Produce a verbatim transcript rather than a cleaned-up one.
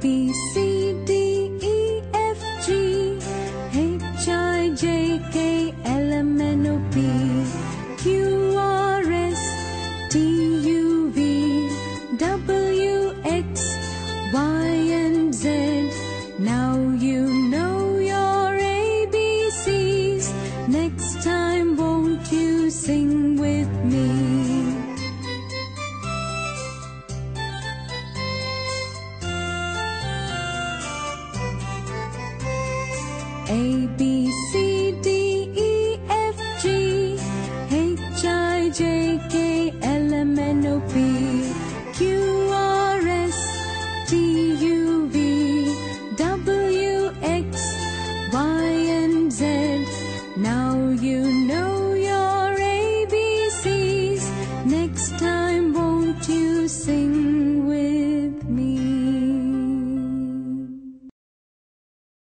B, C, D, E, F, G, H, I, J, K, L, M, N, O, P, Q, R, S, T, U, V, W, X, Y, and Z. Now you know your A B Cs. Next time, won't you sing with me? A, B, C,